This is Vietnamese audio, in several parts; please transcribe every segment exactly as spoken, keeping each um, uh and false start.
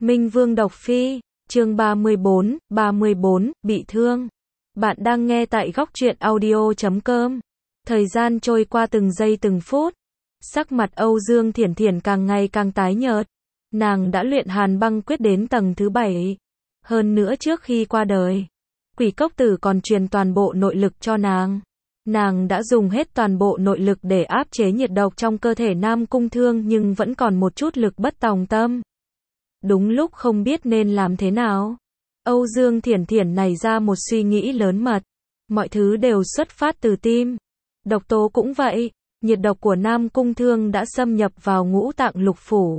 Minh Vương độc phi, chương ba mươi bốn, ba mươi bốn, bị thương. Bạn đang nghe tại góc truyện audio chấm com. Thời gian trôi qua từng giây từng phút. Sắc mặt Âu Dương Thiển Thiển càng ngày càng tái nhợt. Nàng đã luyện hàn băng quyết đến tầng thứ bảy. Hơn nữa trước khi qua đời, Quỷ Cốc Tử còn truyền toàn bộ nội lực cho nàng. Nàng đã dùng hết toàn bộ nội lực để áp chế nhiệt độc trong cơ thể Nam Cung Thương nhưng vẫn còn một chút lực bất tòng tâm. Đúng lúc không biết nên làm thế nào, Âu Dương Thiển Thiển nảy ra một suy nghĩ lớn mật. Mọi thứ đều xuất phát từ tim. Độc tố cũng vậy, nhiệt độc của Nam Cung Thương đã xâm nhập vào ngũ tạng lục phủ.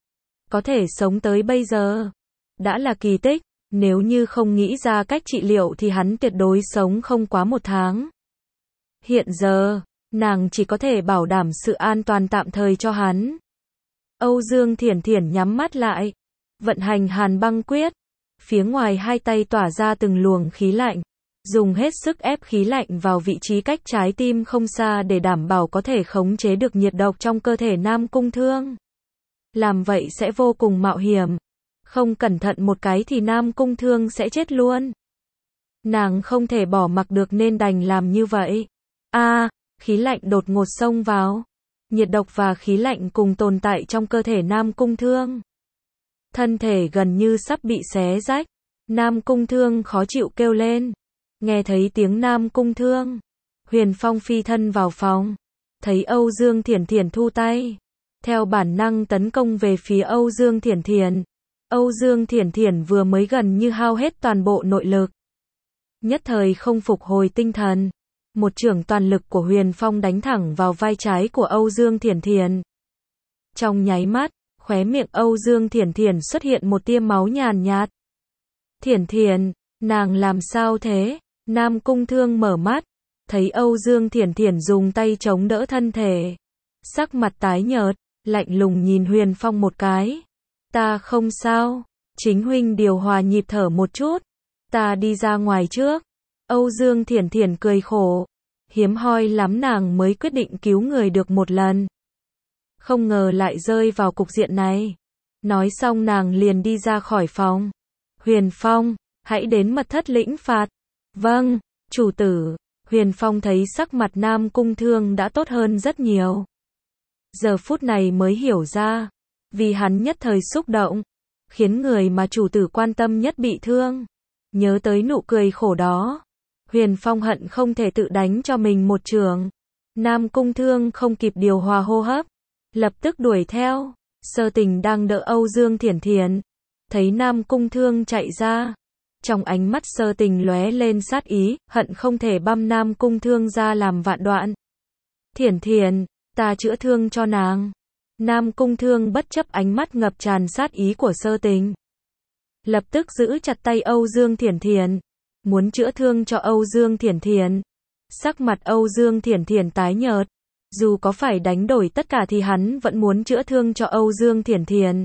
Có thể sống tới bây giờ, đã là kỳ tích. Nếu như không nghĩ ra cách trị liệu thì hắn tuyệt đối sống không quá một tháng. Hiện giờ, nàng chỉ có thể bảo đảm sự an toàn tạm thời cho hắn. Âu Dương Thiển Thiển nhắm mắt lại, vận hành hàn băng quyết. Phía ngoài hai tay tỏa ra từng luồng khí lạnh, dùng hết sức ép khí lạnh vào vị trí cách trái tim không xa để đảm bảo có thể khống chế được nhiệt độc trong cơ thể Nam Cung Thương. Làm vậy sẽ vô cùng mạo hiểm. Không cẩn thận một cái thì Nam Cung Thương sẽ chết luôn. Nàng không thể bỏ mặc được nên đành làm như vậy. A, à, khí lạnh đột ngột xông vào. Nhiệt độc và khí lạnh cùng tồn tại trong cơ thể Nam Cung Thương. Thân thể gần như sắp bị xé rách. Nam Cung Thương khó chịu kêu lên. Nghe thấy tiếng Nam Cung Thương, Huyền Phong phi thân vào phòng. Thấy Âu Dương Thiển Thiển thu tay, theo bản năng tấn công về phía Âu Dương Thiển Thiển. Âu Dương Thiển Thiển vừa mới gần như hao hết toàn bộ nội lực. Nhất thời không phục hồi tinh thần. Một chưởng toàn lực của Huyền Phong đánh thẳng vào vai trái của Âu Dương Thiển Thiển. Trong nháy mắt, khóe miệng Âu Dương Thiển Thiển xuất hiện một tia máu nhàn nhạt. Thiển Thiển, nàng làm sao thế? Nam Cung Thương mở mắt, thấy Âu Dương Thiển Thiển dùng tay chống đỡ thân thể. Sắc mặt tái nhợt, lạnh lùng nhìn Huyền Phong một cái. Ta không sao, chính huynh điều hòa nhịp thở một chút. Ta đi ra ngoài trước. Âu Dương Thiển Thiển cười khổ. Hiếm hoi lắm nàng mới quyết định cứu người được một lần. Không ngờ lại rơi vào cục diện này. Nói xong nàng liền đi ra khỏi phòng. Huyền Phong, hãy đến mật thất lĩnh phạt. Vâng, chủ tử. Huyền Phong thấy sắc mặt Nam Cung Thương đã tốt hơn rất nhiều. Giờ phút này mới hiểu ra. Vì hắn nhất thời xúc động, khiến người mà chủ tử quan tâm nhất bị thương. Nhớ tới nụ cười khổ đó, Huyền Phong hận không thể tự đánh cho mình một chưởng. Nam Cung Thương không kịp điều hòa hô hấp, lập tức đuổi theo. Sơ Tình đang đỡ Âu Dương Thiển Thiển, thấy Nam Cung Thương chạy ra, trong ánh mắt Sơ Tình lóe lên sát ý, hận không thể băm Nam Cung Thương ra làm vạn đoạn. Thiển Thiển, ta chữa thương cho nàng. Nam Cung Thương bất chấp ánh mắt ngập tràn sát ý của Sơ Tình, lập tức giữ chặt tay Âu Dương Thiển Thiển, muốn chữa thương cho Âu Dương Thiển Thiển. Sắc mặt Âu Dương Thiển Thiển tái nhợt, dù có phải đánh đổi tất cả thì hắn vẫn muốn chữa thương cho Âu Dương Thiển Thiển.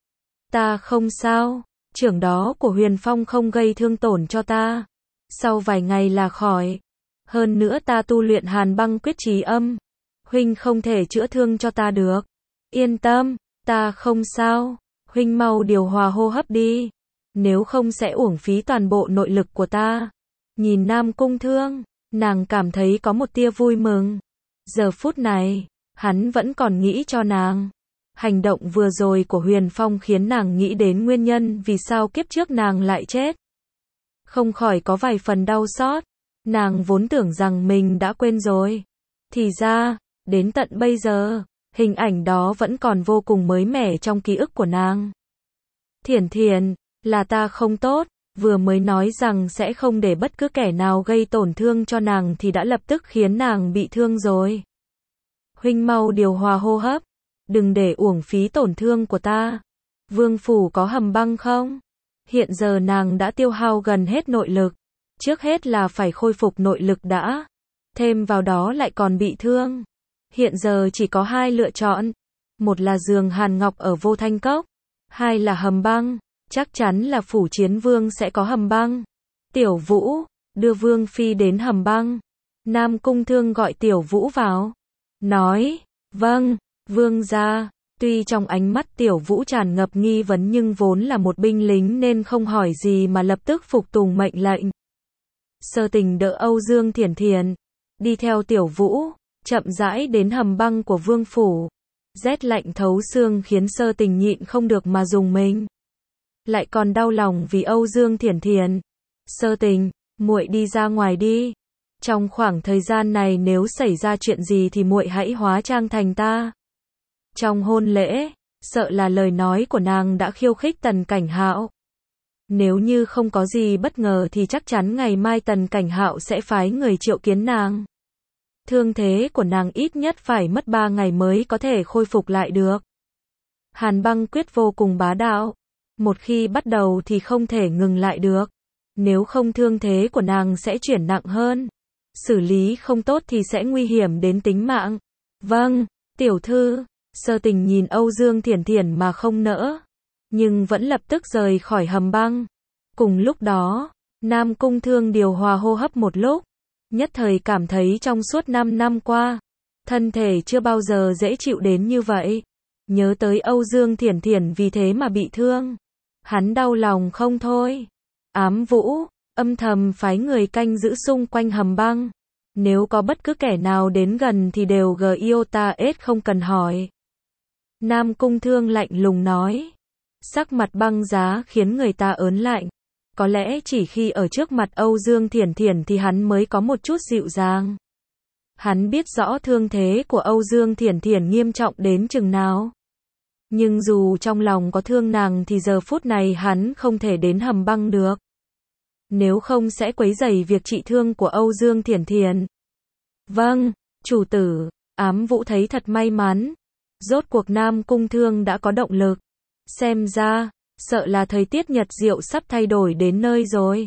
Ta không sao, chưởng đó của Huyền Phong không gây thương tổn cho ta. Sau vài ngày là khỏi. Hơn nữa ta tu luyện hàn băng quyết trí âm. Huynh không thể chữa thương cho ta được. Yên tâm, ta không sao. Huynh mau điều hòa hô hấp đi. Nếu không sẽ uổng phí toàn bộ nội lực của ta. Nhìn Nam Cung Thương, nàng cảm thấy có một tia vui mừng. Giờ phút này, hắn vẫn còn nghĩ cho nàng. Hành động vừa rồi của Huyền Phong khiến nàng nghĩ đến nguyên nhân vì sao kiếp trước nàng lại chết. Không khỏi có vài phần đau xót. Nàng vốn tưởng rằng mình đã quên rồi. Thì ra, đến tận bây giờ, hình ảnh đó vẫn còn vô cùng mới mẻ trong ký ức của nàng. Thiển Thiển, là ta không tốt, vừa mới nói rằng sẽ không để bất cứ kẻ nào gây tổn thương cho nàng thì đã lập tức khiến nàng bị thương rồi. Huynh mau điều hòa hô hấp, đừng để uổng phí tổn thương của ta. Vương phủ có hầm băng không? Hiện giờ nàng đã tiêu hao gần hết nội lực, trước hết là phải khôi phục nội lực đã, thêm vào đó lại còn bị thương. Hiện giờ chỉ có hai lựa chọn, một là giường hàn ngọc ở Vô Thanh Cốc, hai là hầm băng. Chắc chắn là phủ Chiến Vương sẽ có hầm băng. Tiểu Vũ, đưa Vương phi đến hầm băng. Nam Cung Thương gọi Tiểu Vũ vào, nói, vâng, Vương gia. Tuy trong ánh mắt Tiểu Vũ tràn ngập nghi vấn nhưng vốn là một binh lính nên không hỏi gì mà lập tức phục tùng mệnh lệnh. Sơ Tình đỡ Âu Dương Thiển Thiển, đi theo Tiểu Vũ, chậm rãi đến hầm băng của vương phủ. Rét lạnh thấu xương khiến Sơ Tình nhịn không được mà rùng mình. Lại còn đau lòng vì Âu Dương Thiển Thiển. Sơ Tình, muội đi ra ngoài đi. Trong khoảng thời gian này nếu xảy ra chuyện gì thì muội hãy hóa trang thành ta. Trong hôn lễ, sợ là lời nói của nàng đã khiêu khích Tần Cảnh Hạo. Nếu như không có gì bất ngờ thì chắc chắn ngày mai Tần Cảnh Hạo sẽ phái người triệu kiến nàng. Thương thế của nàng ít nhất phải mất ba ngày mới có thể khôi phục lại được. Hàn băng quyết vô cùng bá đạo. Một khi bắt đầu thì không thể ngừng lại được. Nếu không thương thế của nàng sẽ chuyển nặng hơn. Xử lý không tốt thì sẽ nguy hiểm đến tính mạng. Vâng, tiểu thư. Sơ Tình nhìn Âu Dương Thiển Thiển mà không nỡ. Nhưng vẫn lập tức rời khỏi hầm băng. Cùng lúc đó, Nam Cung Thương điều hòa hô hấp một lúc. Nhất thời cảm thấy trong suốt năm năm qua, thân thể chưa bao giờ dễ chịu đến như vậy. Nhớ tới Âu Dương Thiển Thiển vì thế mà bị thương. Hắn đau lòng không thôi. Ám Vũ, âm thầm phái người canh giữ xung quanh hầm băng. Nếu có bất cứ kẻ nào đến gần thì đều gờ iota S không cần hỏi. Nam Cung Thương lạnh lùng nói. Sắc mặt băng giá khiến người ta ớn lạnh. Có lẽ chỉ khi ở trước mặt Âu Dương Thiển Thiển thì hắn mới có một chút dịu dàng. Hắn biết rõ thương thế của Âu Dương Thiển Thiển nghiêm trọng đến chừng nào. Nhưng dù trong lòng có thương nàng thì giờ phút này hắn không thể đến hầm băng được. Nếu không sẽ quấy rầy việc trị thương của Âu Dương Thiển Thiển. Vâng, chủ tử. Ám Vũ thấy thật may mắn. Rốt cuộc Nam Cung Thương đã có động lực. Xem ra, sợ là thời tiết Nhật Diệu sắp thay đổi đến nơi rồi.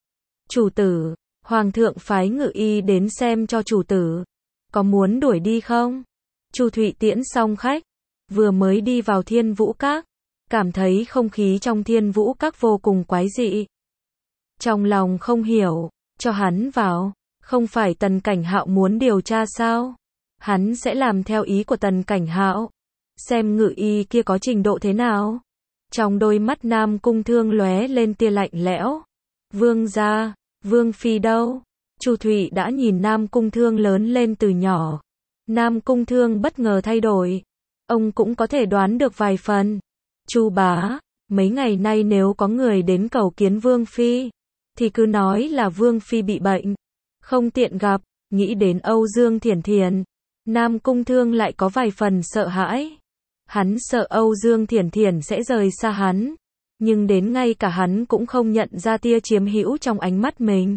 Chủ tử, Hoàng thượng phái ngự y đến xem cho chủ tử. Có muốn đuổi đi không? Chu Thụy tiễn xong khách. Vừa mới đi vào Thiên Vũ Các. Cảm thấy không khí trong Thiên Vũ Các vô cùng quái dị. Trong lòng không hiểu, cho hắn vào. Không phải Tần Cảnh Hạo muốn điều tra sao? Hắn sẽ làm theo ý của Tần Cảnh Hạo. Xem ngự y kia có trình độ thế nào. Trong đôi mắt Nam Cung Thương lóe lên tia lạnh lẽo. Vương gia, Vương phi đâu? Chu Thụy đã nhìn Nam Cung Thương lớn lên từ nhỏ. Nam Cung Thương bất ngờ thay đổi. Ông cũng có thể đoán được vài phần. Chu bá, mấy ngày nay nếu có người đến cầu kiến Vương phi, thì cứ nói là Vương phi bị bệnh, không tiện gặp. Nghĩ đến Âu Dương Thiển Thiển, Nam Cung Thương lại có vài phần sợ hãi. Hắn sợ Âu Dương Thiển Thiển sẽ rời xa hắn, nhưng đến ngay cả hắn cũng không nhận ra tia chiếm hữu trong ánh mắt mình.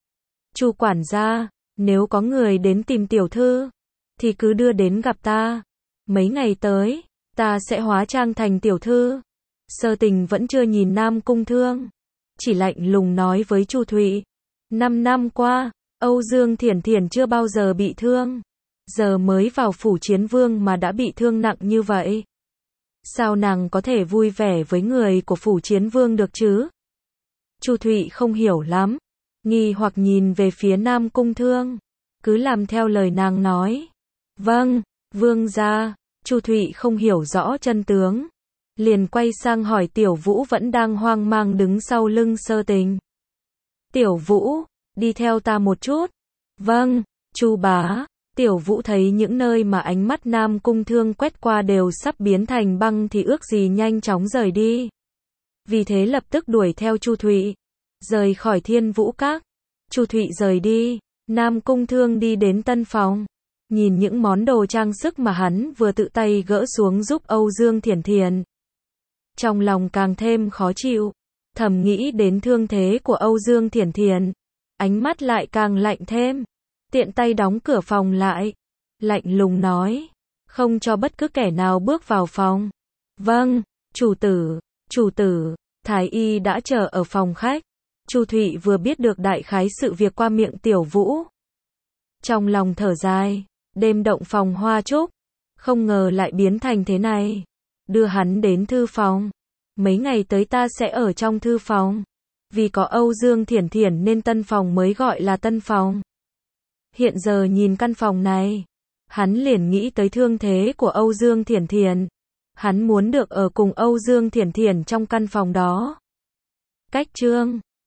Chu quản gia, nếu có người đến tìm tiểu thư, thì cứ đưa đến gặp ta. Mấy ngày tới, ta sẽ hóa trang thành tiểu thư. Sơ Tình vẫn chưa nhìn Nam Cung Thương, chỉ lạnh lùng nói với Chu Thụy. Năm năm qua, Âu Dương Thiển Thiển chưa bao giờ bị thương. Giờ mới vào phủ chiến vương mà đã bị thương nặng như vậy. Sao nàng có thể vui vẻ với người của phủ chiến vương được chứ? Chu Thụy không hiểu lắm. Nghi hoặc nhìn về phía Nam Cung Thương. Cứ làm theo lời nàng nói. Vâng, vương gia. Chu Thụy không hiểu rõ chân tướng. Liền quay sang hỏi Tiểu Vũ vẫn đang hoang mang đứng sau lưng Sơ Tình. Tiểu Vũ, đi theo ta một chút. Vâng, Chu bá. Tiểu Vũ thấy những nơi mà ánh mắt Nam Cung Thương quét qua đều sắp biến thành băng thì ước gì nhanh chóng rời đi. Vì thế lập tức đuổi theo Chu Thụy, rời khỏi Thiên Vũ Các. Chu Thụy rời đi, Nam Cung Thương đi đến tân phòng, nhìn những món đồ trang sức mà hắn vừa tự tay gỡ xuống giúp Âu Dương Thiển Thiển. Trong lòng càng thêm khó chịu, thầm nghĩ đến thương thế của Âu Dương Thiển Thiển, ánh mắt lại càng lạnh thêm. Tiện tay đóng cửa phòng lại, lạnh lùng nói, không cho bất cứ kẻ nào bước vào phòng. Vâng, chủ tử, chủ tử. Thái y đã chờ ở phòng khách. Chu Thụy vừa biết được đại khái sự việc qua miệng Tiểu Vũ. Trong lòng thở dài, đêm động phòng hoa trúc, không ngờ lại biến thành thế này. Đưa hắn đến thư phòng. Mấy ngày tới ta sẽ ở trong thư phòng. Vì có Âu Dương Thiển Thiển nên tân phòng mới gọi là tân phòng. Hiện giờ nhìn căn phòng này, hắn liền nghĩ tới thương thế của Âu Dương Thiển Thiển. Hắn muốn được ở cùng Âu Dương Thiển Thiển trong căn phòng đó. Cách chương